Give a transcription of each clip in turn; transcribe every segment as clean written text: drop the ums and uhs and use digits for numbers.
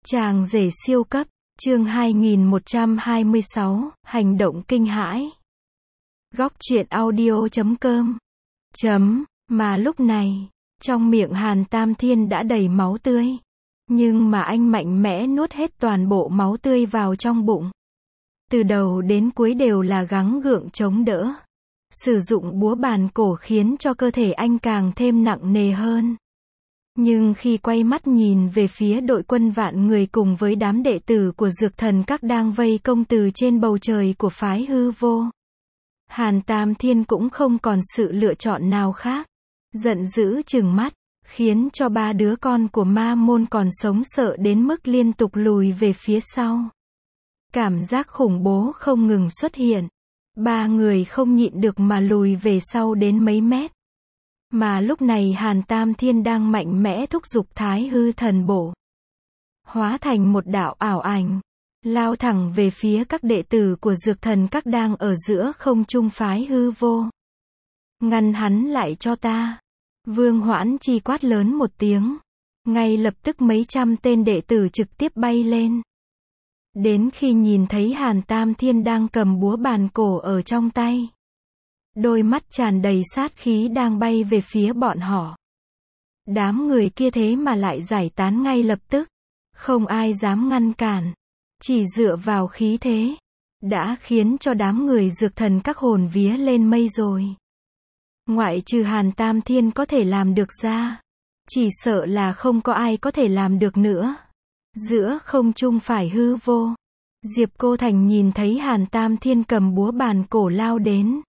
Chàng rể siêu cấp, chương 2126, hành động kinh hãi. Góc truyện audio.com. Mà lúc này, trong miệng Hàn Tam Thiên đã đầy máu tươi. Nhưng mà anh mạnh mẽ nuốt hết toàn bộ máu tươi vào trong bụng. Từ đầu đến cuối đều là gắng gượng chống đỡ. Sử dụng búa bàn cổ khiến cho cơ thể anh càng thêm nặng nề hơn. Nhưng khi quay mắt nhìn về phía đội quân vạn người cùng với đám đệ tử của Dược Thần Các đang vây công từ trên bầu trời của phái hư vô, Hàn Tam Thiên cũng không còn sự lựa chọn nào khác. Giận dữ trừng mắt, khiến cho ba đứa con của ma môn còn sống sợ đến mức liên tục lùi về phía sau. Cảm giác khủng bố không ngừng xuất hiện. Ba người không nhịn được mà lùi về sau đến mấy mét. Mà lúc này Hàn Tam Thiên đang mạnh mẽ thúc giục Thái Hư Thần Bổ. Hóa thành một đạo ảo ảnh, lao thẳng về phía các đệ tử của Dược Thần Các đang ở giữa không trung phái hư vô. Ngăn hắn lại cho ta. Vương Hoãn Chi quát lớn một tiếng. Ngay lập tức mấy trăm tên đệ tử trực tiếp bay lên. Đến khi nhìn thấy Hàn Tam Thiên đang cầm búa bàn cổ ở trong tay, đôi mắt tràn đầy sát khí đang bay về phía bọn họ. Đám người kia thế mà lại giải tán ngay lập tức. Không ai dám ngăn cản. Chỉ dựa vào khí thế, đã khiến cho đám người Dược Thần Các hồn vía lên mây rồi. Ngoại trừ Hàn Tam Thiên có thể làm được ra, chỉ sợ là không có ai có thể làm được nữa. Giữa không trung phải hư vô, Diệp Cô Thành nhìn thấy Hàn Tam Thiên cầm búa bàn cổ lao đến.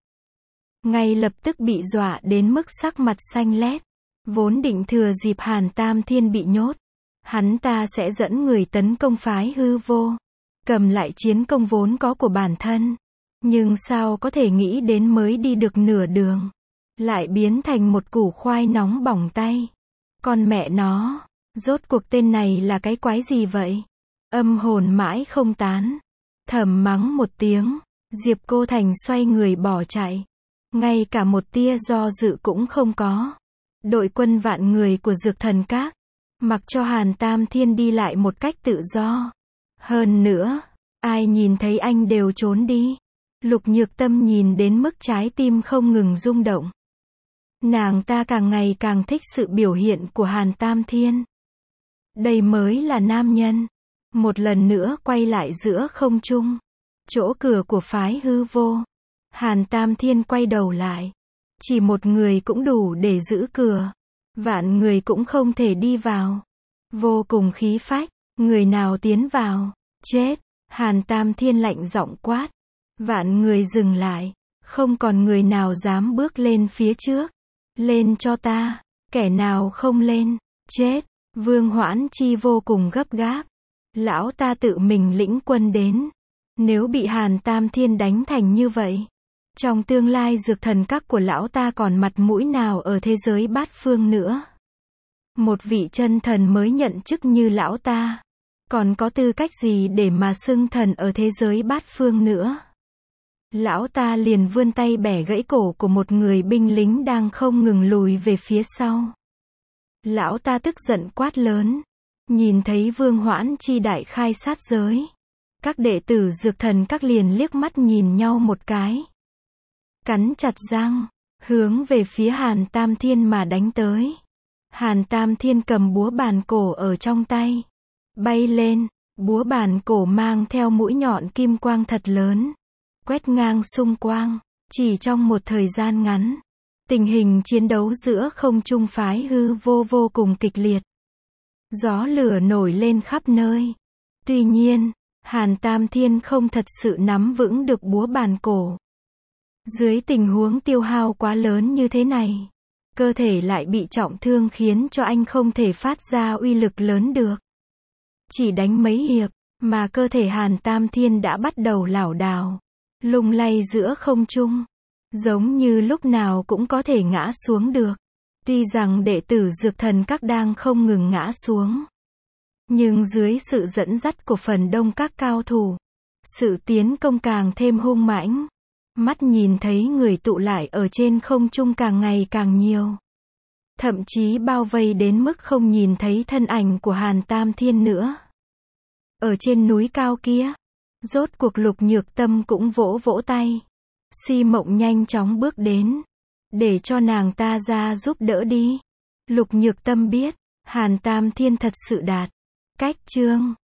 Ngay lập tức bị dọa đến mức sắc mặt xanh lét. Vốn định thừa dịp Hàn Tam Thiên bị nhốt, hắn ta sẽ dẫn người tấn công phái hư vô, cầm lại chiến công vốn có của bản thân. Nhưng sao có thể nghĩ đến mới đi được nửa đường, lại biến thành một củ khoai nóng bỏng tay. Con mẹ nó, rốt cuộc tên này là cái quái gì vậy? Âm hồn mãi không tán. Thầm mắng một tiếng, Diệp Cô Thành xoay người bỏ chạy. Ngay cả một tia do dự cũng không có. Đội quân vạn người của Dược Thần Các, mặc cho Hàn Tam Thiên đi lại một cách tự do. Hơn nữa, ai nhìn thấy anh đều trốn đi. Lục Nhược Tâm nhìn đến mức trái tim không ngừng rung động. Nàng ta càng ngày càng thích sự biểu hiện của Hàn Tam Thiên. Đây mới là nam nhân. Một lần nữa quay lại giữa không trung, chỗ cửa của phái hư vô. Hàn Tam Thiên quay đầu lại. Chỉ một người cũng đủ để giữ cửa. Vạn người cũng không thể đi vào. Vô cùng khí phách. Người nào tiến vào, chết. Hàn Tam Thiên lạnh giọng quát. Vạn người dừng lại. Không còn người nào dám bước lên phía trước. Lên cho ta. Kẻ nào không lên, chết. Vương Hoãn Chi vô cùng gấp gáp. Lão ta tự mình lĩnh quân đến. Nếu bị Hàn Tam Thiên đánh thành như vậy, trong tương lai Dược Thần Các của lão ta còn mặt mũi nào ở thế giới bát phương nữa. Một vị chân thần mới nhận chức như lão ta, còn có tư cách gì để mà xưng thần ở thế giới bát phương nữa. Lão ta liền vươn tay bẻ gãy cổ của một người binh lính đang không ngừng lùi về phía sau. Lão ta tức giận quát lớn. Nhìn thấy Vương Hoãn Chi đại khai sát giới, các đệ tử Dược Thần Các liền liếc mắt nhìn nhau một cái. Cắn chặt răng, hướng về phía Hàn Tam Thiên mà đánh tới. Hàn Tam Thiên cầm búa bàn cổ ở trong tay. Bay lên, búa bàn cổ mang theo mũi nhọn kim quang thật lớn. Quét ngang xung quanh. Chỉ trong một thời gian ngắn, tình hình chiến đấu giữa không trung phái hư vô vô cùng kịch liệt. Gió lửa nổi lên khắp nơi. Tuy nhiên, Hàn Tam Thiên không thật sự nắm vững được búa bàn cổ. Dưới tình huống tiêu hao quá lớn như thế này, cơ thể lại bị trọng thương khiến cho anh không thể phát ra uy lực lớn được. Chỉ đánh mấy hiệp, mà cơ thể Hàn Tam Thiên đã bắt đầu lảo đảo, lung lay giữa không trung, giống như lúc nào cũng có thể ngã xuống được. Tuy rằng đệ tử Dược Thần Các đang không ngừng ngã xuống, nhưng dưới sự dẫn dắt của phần đông các cao thủ, sự tiến công càng thêm hung mãnh. Mắt nhìn thấy người tụ lại ở trên không trung càng ngày càng nhiều. Thậm chí bao vây đến mức không nhìn thấy thân ảnh của Hàn Tam Thiên nữa. Ở trên núi cao kia. Rốt cuộc Lục Nhược Tâm cũng vỗ vỗ tay. Si Mộng nhanh chóng bước đến. Để cho nàng ta ra giúp đỡ đi. Lục Nhược Tâm biết, Hàn Tam Thiên thật sự đạt. Cách chương